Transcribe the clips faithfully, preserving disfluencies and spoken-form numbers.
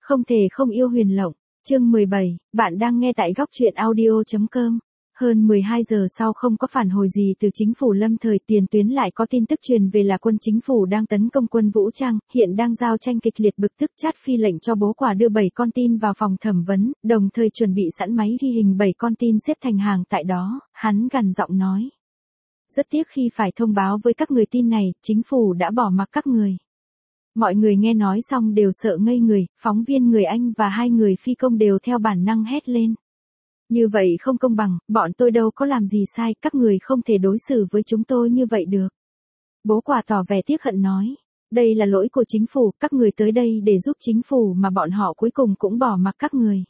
Không thể không yêu Huyền Lộng. Chương mười bảy, bạn đang nghe tại góc truyện audio chấm com. Hơn mười hai giờ sau không có phản hồi gì từ chính phủ Lâm Thời, tiền tuyến lại có tin tức truyền về là quân chính phủ đang tấn công quân vũ trang, hiện đang giao tranh kịch liệt. Bực tức, Trát Phi lệnh cho bố quả đưa bảy con tin vào phòng thẩm vấn, đồng thời chuẩn bị sẵn máy ghi hình bảy con tin xếp thành hàng tại đó, hắn gằn giọng nói. Rất tiếc khi phải thông báo với các người tin này, chính phủ đã bỏ mặc các người. Mọi người nghe nói xong đều sợ ngây người, phóng viên người Anh và hai người phi công đều theo bản năng hét lên. Như vậy không công bằng, bọn tôi đâu có làm gì sai, các người không thể đối xử với chúng tôi như vậy được. Bố quả tỏ vẻ tiếc hận nói, đây là lỗi của chính phủ, các người tới đây để giúp chính phủ mà bọn họ cuối cùng cũng bỏ mặc các người.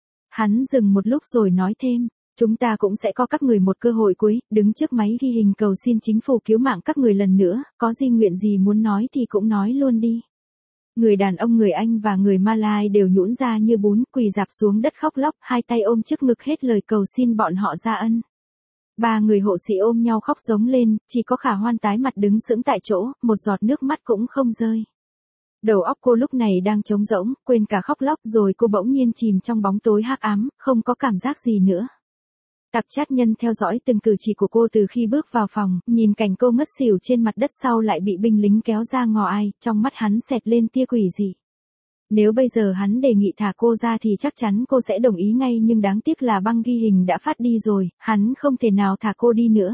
Hắn dừng một lúc rồi nói thêm, chúng ta cũng sẽ có các người một cơ hội cuối, đứng trước máy ghi hình cầu xin chính phủ cứu mạng các người lần nữa, có gì nguyện gì muốn nói thì cũng nói luôn đi. Người đàn ông người Anh và người Malai đều nhũn ra như bún, quỳ rạp xuống đất khóc lóc, hai tay ôm trước ngực hết lời cầu xin bọn họ ra ân. Ba người hộ sĩ ôm nhau khóc giống lên, chỉ có Khả Hoan tái mặt đứng sững tại chỗ, một giọt nước mắt cũng không rơi. Đầu óc cô lúc này đang trống rỗng, quên cả khóc lóc, rồi cô bỗng nhiên chìm trong bóng tối hắc ám, không có cảm giác gì nữa. Tạp Trát Nhân theo dõi từng cử chỉ của cô từ khi bước vào phòng, nhìn cảnh cô ngất xỉu trên mặt đất sau lại bị binh lính kéo ra ngò ai, trong mắt hắn xẹt lên tia quỷ dị. Nếu bây giờ hắn đề nghị thả cô ra thì chắc chắn cô sẽ đồng ý ngay, nhưng đáng tiếc là băng ghi hình đã phát đi rồi, hắn không thể nào thả cô đi nữa.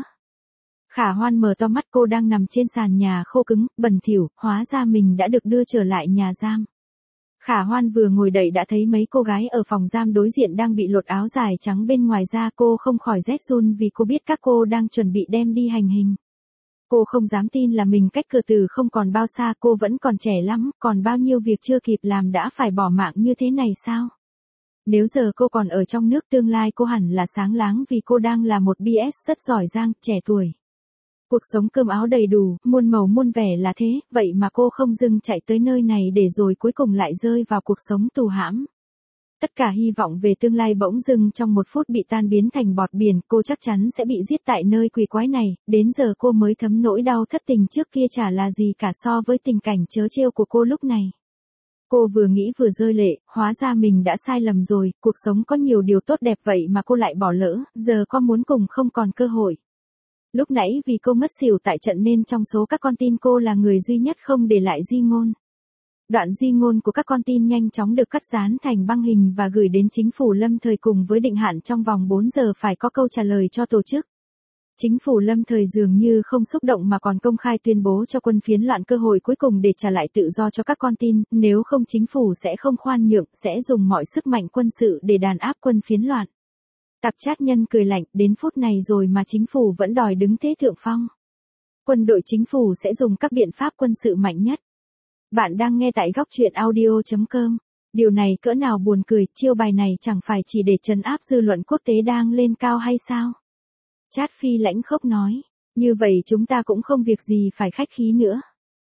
Khả Hoan mở to mắt, cô đang nằm trên sàn nhà khô cứng, bẩn thỉu, hóa ra mình đã được đưa trở lại nhà giam. Khả Hoan vừa ngồi dậy đã thấy mấy cô gái ở phòng giam đối diện đang bị lột áo dài trắng bên ngoài ra, cô không khỏi rét run vì cô biết các cô đang chuẩn bị đem đi hành hình. Cô không dám tin là mình cách cửa tử không còn bao xa, cô vẫn còn trẻ lắm, còn bao nhiêu việc chưa kịp làm đã phải bỏ mạng như thế này sao? Nếu giờ cô còn ở trong nước tương lai cô hẳn là sáng láng vì cô đang là một bê ét rất giỏi giang, trẻ tuổi. Cuộc sống cơm áo đầy đủ, muôn màu muôn vẻ là thế, vậy mà cô không dưng chạy tới nơi này để rồi cuối cùng lại rơi vào cuộc sống tù hãm. Tất cả hy vọng về tương lai bỗng dưng trong một phút bị tan biến thành bọt biển, cô chắc chắn sẽ bị giết tại nơi quỷ quái này, đến giờ cô mới thấm nỗi đau thất tình trước kia chả là gì cả so với tình cảnh trớ trêu của cô lúc này. Cô vừa nghĩ vừa rơi lệ, hóa ra mình đã sai lầm rồi, cuộc sống có nhiều điều tốt đẹp vậy mà cô lại bỏ lỡ, giờ có muốn cùng không còn cơ hội. Lúc nãy vì cô ngất xỉu tại trận nên trong số các con tin cô là người duy nhất không để lại di ngôn. Đoạn di ngôn của các con tin nhanh chóng được cắt dán thành băng hình và gửi đến chính phủ Lâm Thời cùng với định hạn trong vòng bốn giờ phải có câu trả lời cho tổ chức. Chính phủ Lâm Thời dường như không xúc động mà còn công khai tuyên bố cho quân phiến loạn cơ hội cuối cùng để trả lại tự do cho các con tin, nếu không chính phủ sẽ không khoan nhượng, sẽ dùng mọi sức mạnh quân sự để đàn áp quân phiến loạn. Tạp Trát Nhân cười lạnh, đến phút này rồi mà chính phủ vẫn đòi đứng thế thượng phong. Quân đội chính phủ sẽ dùng các biện pháp quân sự mạnh nhất. Bạn đang nghe tại góc truyện audio chấm com. Điều này cỡ nào buồn cười, chiêu bài này chẳng phải chỉ để trấn áp dư luận quốc tế đang lên cao hay sao? Trát Phi lãnh khốc nói, như vậy chúng ta cũng không việc gì phải khách khí nữa.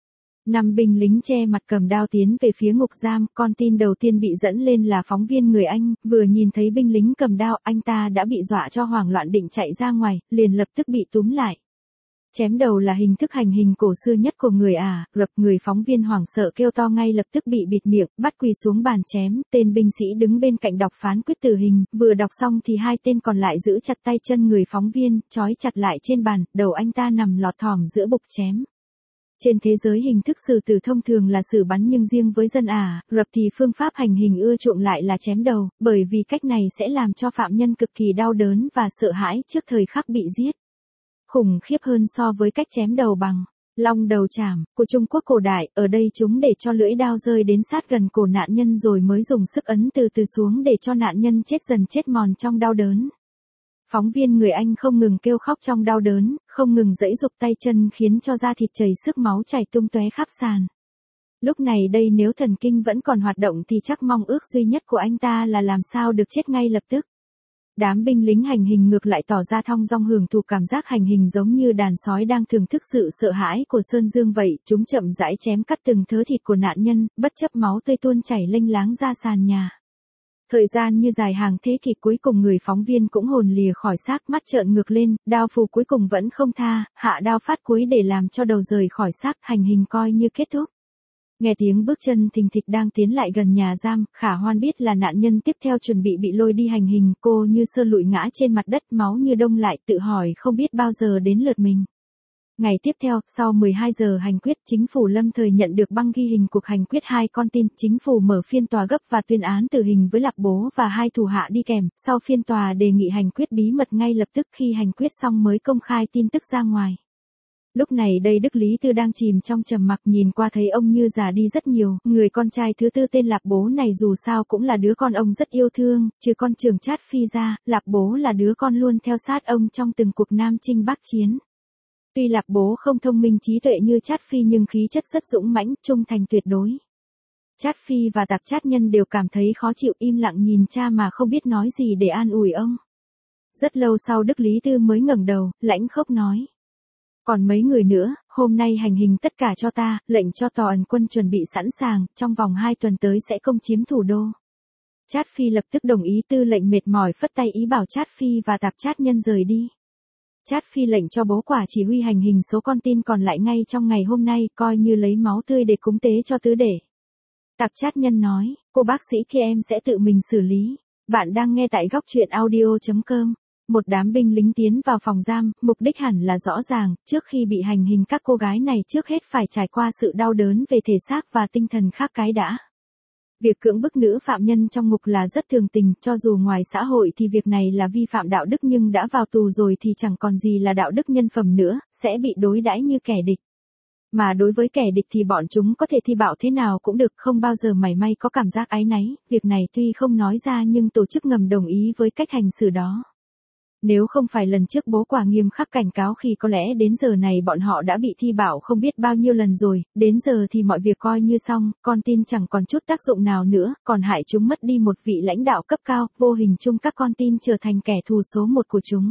Năm binh lính che mặt cầm đao tiến về phía ngục giam, con tin đầu tiên bị dẫn lên là phóng viên người Anh, vừa nhìn thấy binh lính cầm đao, anh ta đã bị dọa cho hoảng loạn định chạy ra ngoài, liền lập tức bị túm lại. Chém đầu là hình thức hành hình cổ xưa nhất của người Ả Rập, người phóng viên hoảng sợ kêu to ngay lập tức bị bịt miệng, bắt quỳ xuống bàn chém, tên binh sĩ đứng bên cạnh đọc phán quyết tử hình, vừa đọc xong thì hai tên còn lại giữ chặt tay chân người phóng viên, trói chặt lại trên bàn, đầu anh ta nằm lọt thỏm giữa bục chém. Trên thế giới hình thức xử tử thông thường là xử bắn nhưng riêng với dân Ả Rập thì phương pháp hành hình ưa chuộng lại là chém đầu, bởi vì cách này sẽ làm cho phạm nhân cực kỳ đau đớn và sợ hãi trước thời khắc bị giết. Khủng khiếp hơn so với cách chém đầu bằng long đầu chảm của Trung Quốc cổ đại, ở đây chúng để cho lưỡi đao rơi đến sát gần cổ nạn nhân rồi mới dùng sức ấn từ từ xuống để cho nạn nhân chết dần chết mòn trong đau đớn. Phóng viên người Anh không ngừng kêu khóc trong đau đớn, không ngừng giãy giụp tay chân khiến cho da thịt chảy xước, máu chảy tung tóe khắp sàn. Lúc này đây nếu thần kinh vẫn còn hoạt động thì chắc mong ước duy nhất của anh ta là làm sao được chết ngay lập tức. Đám binh lính hành hình ngược lại tỏ ra thong dong hưởng thụ cảm giác hành hình giống như đàn sói đang thưởng thức sự sợ hãi của Sơn Dương vậy, chúng chậm rãi chém cắt từng thớ thịt của nạn nhân, bất chấp máu tươi tuôn chảy lênh láng ra sàn nhà. Thời gian như dài hàng thế kỷ, cuối cùng người phóng viên cũng hồn lìa khỏi xác, mắt trợn ngược lên, đao phù cuối cùng vẫn không tha, hạ đao phát cuối để làm cho đầu rời khỏi xác, hành hình coi như kết thúc. Nghe tiếng bước chân thình thịch đang tiến lại gần nhà giam, Khả Hoan biết là nạn nhân tiếp theo chuẩn bị bị lôi đi hành hình, cô như sơ lụi ngã trên mặt đất, máu như đông lại, tự hỏi không biết bao giờ đến lượt mình. Ngày tiếp theo, sau mười hai giờ hành quyết, chính phủ lâm thời nhận được băng ghi hình cuộc hành quyết hai con tin, chính phủ mở phiên tòa gấp và tuyên án tử hình với Lạc Bố và hai thủ hạ đi kèm, sau phiên tòa đề nghị hành quyết bí mật ngay lập tức, khi hành quyết xong mới công khai tin tức ra ngoài. Lúc này đây Đức Lý Tư đang chìm trong trầm mặc, nhìn qua thấy ông như già đi rất nhiều, người con trai thứ tư tên Lạc Bố này dù sao cũng là đứa con ông rất yêu thương, trừ con Trường Trát Phi ra, Lạc Bố là đứa con luôn theo sát ông trong từng cuộc Nam Chinh Bắc Chiến. Tuy Lạc Bố không thông minh trí tuệ như Trát Phi nhưng khí chất rất dũng mãnh, trung thành tuyệt đối. Trát Phi và Tạp Trát Nhân đều cảm thấy khó chịu, im lặng nhìn cha mà không biết nói gì để an ủi ông. Rất lâu sau Đức Lý Tư mới ngẩng đầu, lãnh khốc nói. Còn mấy người nữa, hôm nay hành hình tất cả cho ta, lệnh cho tòa ẩn quân chuẩn bị sẵn sàng, trong vòng hai tuần tới sẽ công chiếm thủ đô. Trát Phi lập tức đồng ý, tư lệnh mệt mỏi phất tay ý bảo Trát Phi và Tạp Trát Nhân rời đi. Trát Phi lệnh cho bố quả chỉ huy hành hình số con tin còn lại ngay trong ngày hôm nay, coi như lấy máu tươi để cúng tế cho tứ đệ. Tạp Trát Nhân nói, cô bác sĩ kia em sẽ tự mình xử lý. Bạn đang nghe tại góc truyện audio chấm com. Một đám binh lính tiến vào phòng giam, mục đích hẳn là rõ ràng, trước khi bị hành hình các cô gái này trước hết phải trải qua sự đau đớn về thể xác và tinh thần khác cái đã. Việc cưỡng bức nữ phạm nhân trong ngục là rất thường tình, cho dù ngoài xã hội thì việc này là vi phạm đạo đức nhưng đã vào tù rồi thì chẳng còn gì là đạo đức nhân phẩm nữa, sẽ bị đối đãi như kẻ địch. Mà đối với kẻ địch thì bọn chúng có thể thi bạo thế nào cũng được, không bao giờ mảy may có cảm giác áy náy, việc này tuy không nói ra nhưng tổ chức ngầm đồng ý với cách hành xử đó. Nếu không phải lần trước bố quả nghiêm khắc cảnh cáo khi có lẽ đến giờ này bọn họ đã bị thi bảo không biết bao nhiêu lần rồi, đến giờ thì mọi việc coi như xong, con tin chẳng còn chút tác dụng nào nữa, còn hại chúng mất đi một vị lãnh đạo cấp cao, vô hình chung các con tin trở thành kẻ thù số một của chúng.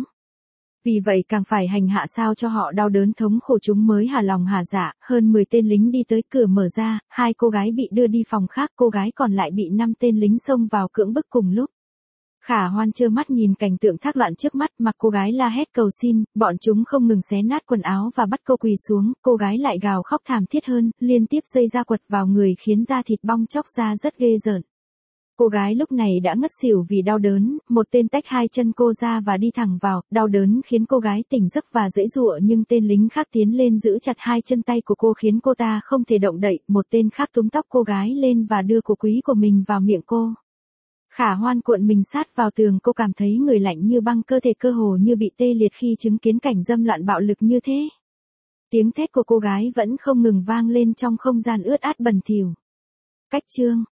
Vì vậy càng phải hành hạ sao cho họ đau đớn thống khổ chúng mới hà lòng hà dạ, hơn mười tên lính đi tới, cửa mở ra, hai cô gái bị đưa đi phòng khác, cô gái còn lại bị năm tên lính xông vào cưỡng bức cùng lúc. Khả Hoan trơ mắt nhìn cảnh tượng thác loạn trước mắt, mặc cô gái la hét cầu xin, bọn chúng không ngừng xé nát quần áo và bắt cô quỳ xuống, cô gái lại gào khóc thảm thiết hơn, liên tiếp dây da quật vào người khiến da thịt bong chóc ra rất ghê rợn. Cô gái lúc này đã ngất xỉu vì đau đớn, một tên tách hai chân cô ra và đi thẳng vào, đau đớn khiến cô gái tỉnh giấc và giãy giụa nhưng tên lính khác tiến lên giữ chặt hai chân tay của cô khiến cô ta không thể động đậy, một tên khác túm tóc cô gái lên và đưa cổ quý của mình vào miệng cô. Khả Hoan cuộn mình sát vào tường, cô cảm thấy người lạnh như băng, cơ thể cơ hồ như bị tê liệt khi chứng kiến cảnh dâm loạn bạo lực như thế. Tiếng thét của cô gái vẫn không ngừng vang lên trong không gian ướt át bẩn thỉu. Cách chương